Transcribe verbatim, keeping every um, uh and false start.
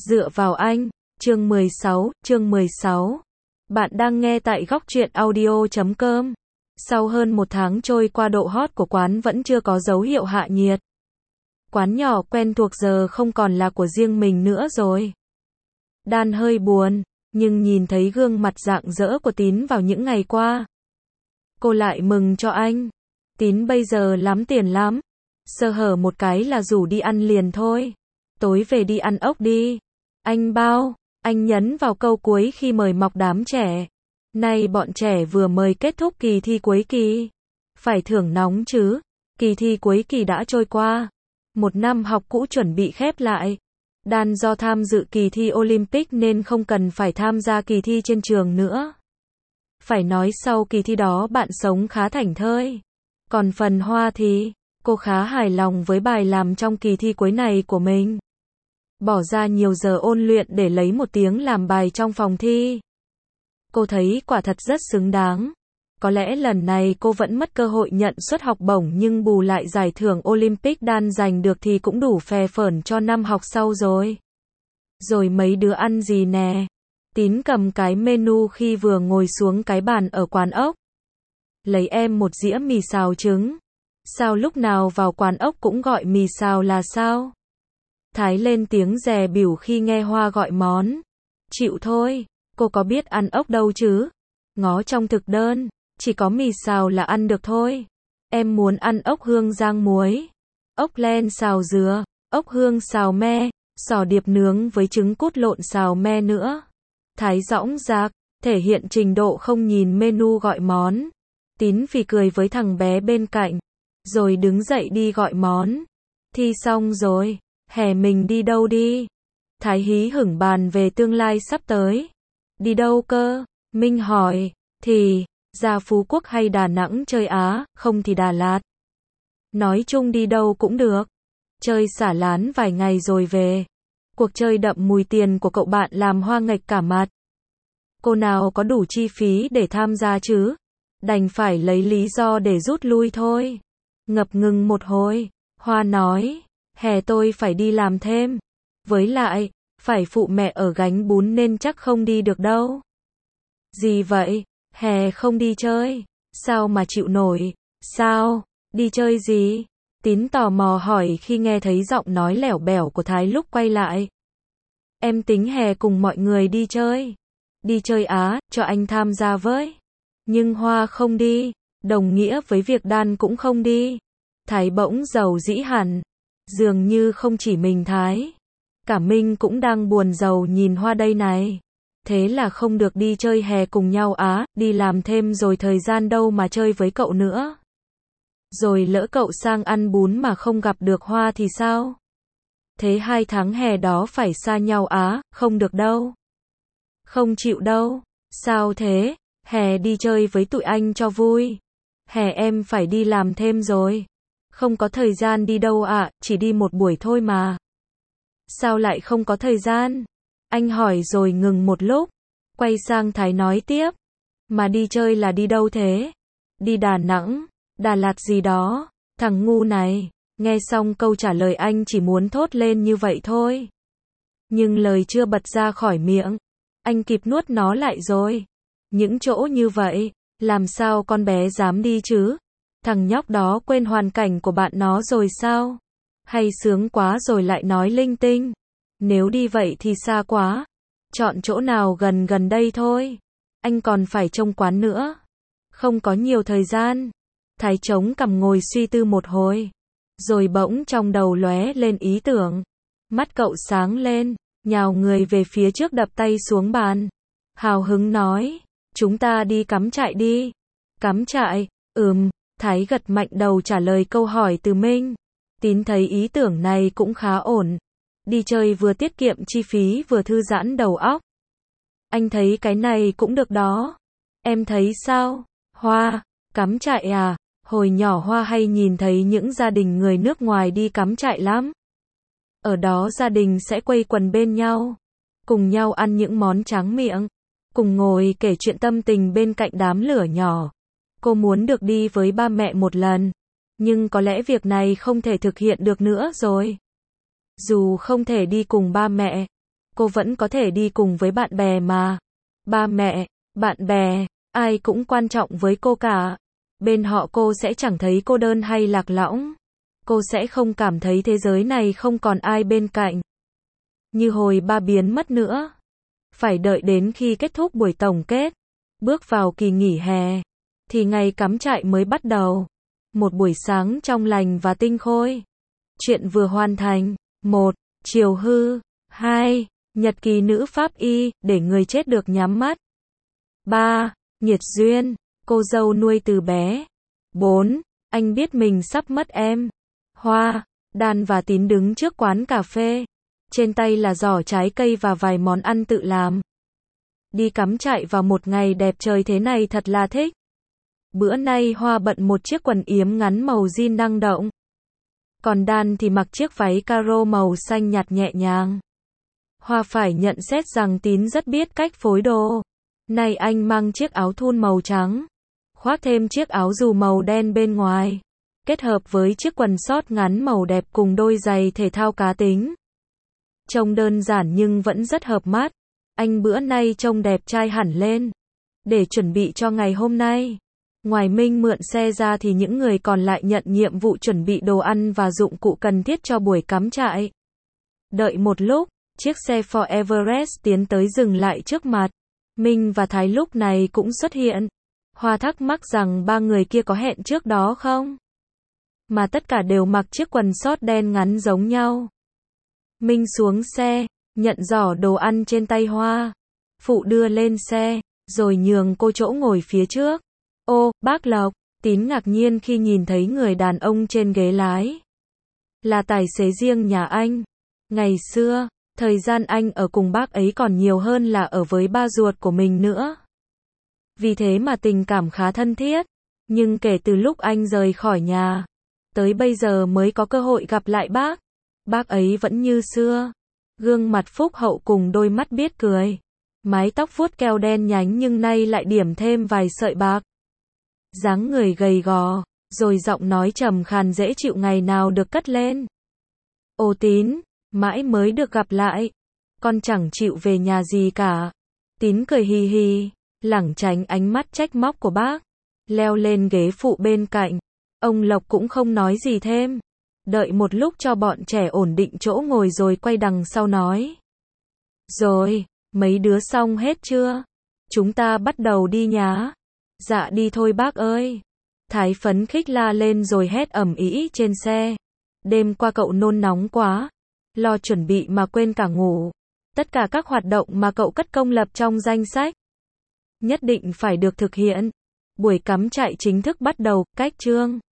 Dựa vào anh. Chương mười sáu, chương mười sáu. Bạn đang nghe tại góc truyện audio chấm com. Sau hơn một tháng trôi qua, độ hot của quán vẫn chưa có dấu hiệu hạ nhiệt. Quán nhỏ quen thuộc giờ không còn là của riêng mình nữa rồi. Đan hơi buồn, nhưng nhìn thấy gương mặt rạng rỡ của Tín vào những ngày qua, cô lại mừng cho anh. Tín bây giờ lắm tiền lắm, sơ hở một cái là rủ đi ăn liền thôi. Tối về đi ăn ốc đi. Anh bao. Anh nhấn vào câu cuối khi mời mọc đám trẻ. Nay bọn trẻ vừa mới kết thúc kỳ thi cuối kỳ. Phải thưởng nóng chứ. Kỳ thi cuối kỳ đã trôi qua. Một năm học cũ chuẩn bị khép lại. Đan do tham dự kỳ thi Olympic nên không cần phải tham gia kỳ thi trên trường nữa. Phải nói sau kỳ thi đó bạn sống khá thảnh thơi. Còn phần Hoa thì, cô khá hài lòng với bài làm trong kỳ thi cuối này của mình. Bỏ ra nhiều giờ ôn luyện để lấy một tiếng làm bài trong phòng thi. Cô thấy quả thật rất xứng đáng. Có lẽ lần này cô vẫn mất cơ hội nhận suất học bổng, nhưng bù lại giải thưởng Olympic Đan giành được thì cũng đủ phè phởn cho năm học sau rồi. Rồi mấy đứa ăn gì nè? Tín cầm cái menu khi vừa ngồi xuống cái bàn ở quán ốc. Lấy em một dĩa mì xào trứng. Sao lúc nào vào quán ốc cũng gọi mì xào là sao? Thái lên tiếng dè bỉu khi nghe Hoa gọi món. Chịu thôi, cô có biết ăn ốc đâu chứ. Ngó trong thực đơn, chỉ có mì xào là ăn được thôi. Em muốn ăn ốc hương rang muối, ốc len xào dừa, ốc hương xào me, sò điệp nướng với trứng cút lộn xào me nữa. Thái dõng dạc, thể hiện trình độ không nhìn menu gọi món. Tín phì cười với thằng bé bên cạnh, rồi đứng dậy đi gọi món. Thi xong rồi, hè mình đi đâu đi? Thái hí hửng bàn về tương lai sắp tới. Đi đâu cơ? Minh hỏi. Thì, ra Phú Quốc hay Đà Nẵng chơi á, không thì Đà Lạt. Nói chung đi đâu cũng được. Chơi xả lán vài ngày rồi về. Cuộc chơi đậm mùi tiền của cậu bạn làm Hoa nghệch cả mặt. Cô nào có đủ chi phí để tham gia chứ? Đành phải lấy lý do để rút lui thôi. Ngập ngừng một hồi, Hoa nói, hè tôi phải đi làm thêm. Với lại, phải phụ mẹ ở gánh bún nên chắc không đi được đâu. Gì vậy? Hè không đi chơi? Sao mà chịu nổi? Sao? Đi chơi gì? Tín tò mò hỏi khi nghe thấy giọng nói lẻo bẻo của Thái lúc quay lại. Em tính hè cùng mọi người đi chơi. Đi chơi á, cho anh tham gia với. Nhưng Hoa không đi, đồng nghĩa với việc Đan cũng không đi. Thái bỗng rầu rĩ hẳn. Dường như không chỉ mình Thái, cả Minh cũng đang buồn rầu nhìn Hoa đây này. Thế là không được đi chơi hè cùng nhau á, đi làm thêm rồi thời gian đâu mà chơi với cậu nữa. Rồi lỡ cậu sang ăn bún mà không gặp được Hoa thì sao? Thế hai tháng hè đó phải xa nhau á, không được đâu. Không chịu đâu. Sao thế? Hè đi chơi với tụi anh cho vui. Hè em phải đi làm thêm rồi. Không có thời gian đi đâu ạ, à, chỉ đi một buổi thôi mà. Sao lại không có thời gian? Anh hỏi rồi ngừng một lúc. Quay sang Thái nói tiếp. Mà đi chơi là đi đâu thế? Đi Đà Nẵng, Đà Lạt gì đó. Thằng ngu này. Nghe xong câu trả lời anh chỉ muốn thốt lên như vậy thôi. Nhưng lời chưa bật ra khỏi miệng, anh kịp nuốt nó lại rồi. Những chỗ như vậy, làm sao con bé dám đi chứ? Thằng nhóc đó quên hoàn cảnh của bạn nó rồi sao? Hay sướng quá rồi lại nói linh tinh? Nếu đi vậy thì xa quá. Chọn chỗ nào gần gần đây thôi. Anh còn phải trông quán nữa. Không có nhiều thời gian. Thái chống cằm ngồi suy tư một hồi. Rồi bỗng trong đầu lóe lên ý tưởng. Mắt cậu sáng lên, nhào người về phía trước đập tay xuống bàn. Hào hứng nói, chúng ta đi cắm trại đi. Cắm trại? Ừm. Thái gật mạnh đầu trả lời câu hỏi từ Minh. Tín thấy ý tưởng này cũng khá ổn. Đi chơi vừa tiết kiệm chi phí vừa thư giãn đầu óc. Anh thấy cái này cũng được đó. Em thấy sao? Hoa, cắm trại à? Hồi nhỏ Hoa hay nhìn thấy những gia đình người nước ngoài đi cắm trại lắm. Ở đó gia đình sẽ quây quần bên nhau, cùng nhau ăn những món tráng miệng, cùng ngồi kể chuyện tâm tình bên cạnh đám lửa nhỏ. Cô muốn được đi với ba mẹ một lần, nhưng có lẽ việc này không thể thực hiện được nữa rồi. Dù không thể đi cùng ba mẹ, cô vẫn có thể đi cùng với bạn bè mà. Ba mẹ, bạn bè, ai cũng quan trọng với cô cả. Bên họ cô sẽ chẳng thấy cô đơn hay lạc lõng. Cô sẽ không cảm thấy thế giới này không còn ai bên cạnh. Như hồi ba biến mất nữa. Phải đợi đến khi kết thúc buổi tổng kết, bước vào kỳ nghỉ hè, thì ngày cắm trại mới bắt đầu. Một buổi sáng trong lành và tinh khôi. Chuyện vừa hoàn thành. một. Chiều hư. hai. Nhật ký nữ pháp y, để người chết được nhắm mắt. ba. Nhiệt duyên, cô dâu nuôi từ bé. bốn. Anh biết mình sắp mất em. Hoa, Đan và Tín đứng trước quán cà phê. Trên tay là giỏ trái cây và vài món ăn tự làm. Đi cắm trại vào một ngày đẹp trời thế này thật là thích. Bữa nay Hoa bận một chiếc quần yếm ngắn màu jean năng động. Còn Đan thì mặc chiếc váy caro màu xanh nhạt nhẹ nhàng. Hoa phải nhận xét rằng Tín rất biết cách phối đồ. Này anh mang chiếc áo thun màu trắng, khoác thêm chiếc áo dù màu đen bên ngoài, kết hợp với chiếc quần short ngắn màu đẹp cùng đôi giày thể thao cá tính. Trông đơn giản nhưng vẫn rất hợp mắt. Anh bữa nay trông đẹp trai hẳn lên. Để chuẩn bị cho ngày hôm nay, ngoài Minh mượn xe ra thì những người còn lại nhận nhiệm vụ chuẩn bị đồ ăn và dụng cụ cần thiết cho buổi cắm trại. Đợi một lúc, chiếc xe Ford Everest tiến tới dừng lại trước mặt. Minh và Thái lúc này cũng xuất hiện. Hoa thắc mắc rằng ba người kia có hẹn trước đó không? Mà tất cả đều mặc chiếc quần short đen ngắn giống nhau. Minh xuống xe, nhận giỏ đồ ăn trên tay Hoa. Phụ đưa lên xe, rồi nhường cô chỗ ngồi phía trước. Ô, bác Lộc, Tín ngạc nhiên khi nhìn thấy người đàn ông trên ghế lái. Là tài xế riêng nhà anh. Ngày xưa, thời gian anh ở cùng bác ấy còn nhiều hơn là ở với ba ruột của mình nữa. Vì thế mà tình cảm khá thân thiết. Nhưng kể từ lúc anh rời khỏi nhà, tới bây giờ mới có cơ hội gặp lại bác. Bác ấy vẫn như xưa. Gương mặt phúc hậu cùng đôi mắt biết cười. Mái tóc vuốt keo đen nhánh nhưng nay lại điểm thêm vài sợi bạc. Dáng người gầy gò, rồi giọng nói trầm khàn dễ chịu ngày nào được cất lên. Ô Tín, mãi mới được gặp lại. Con chẳng chịu về nhà gì cả. Tín cười hì hì, lảng tránh ánh mắt trách móc của bác. Leo lên ghế phụ bên cạnh. Ông Lộc cũng không nói gì thêm. Đợi một lúc cho bọn trẻ ổn định chỗ ngồi rồi quay đằng sau nói. Rồi, mấy đứa xong hết chưa? Chúng ta bắt đầu đi nhá. Dạ đi thôi bác ơi. Thái phấn khích la lên rồi hét ầm ĩ trên xe. Đêm qua cậu nôn nóng quá. Lo chuẩn bị mà quên cả ngủ. Tất cả các hoạt động mà cậu cất công lập trong danh sách nhất định phải được thực hiện. Buổi cắm trại chính thức bắt đầu, cách chương.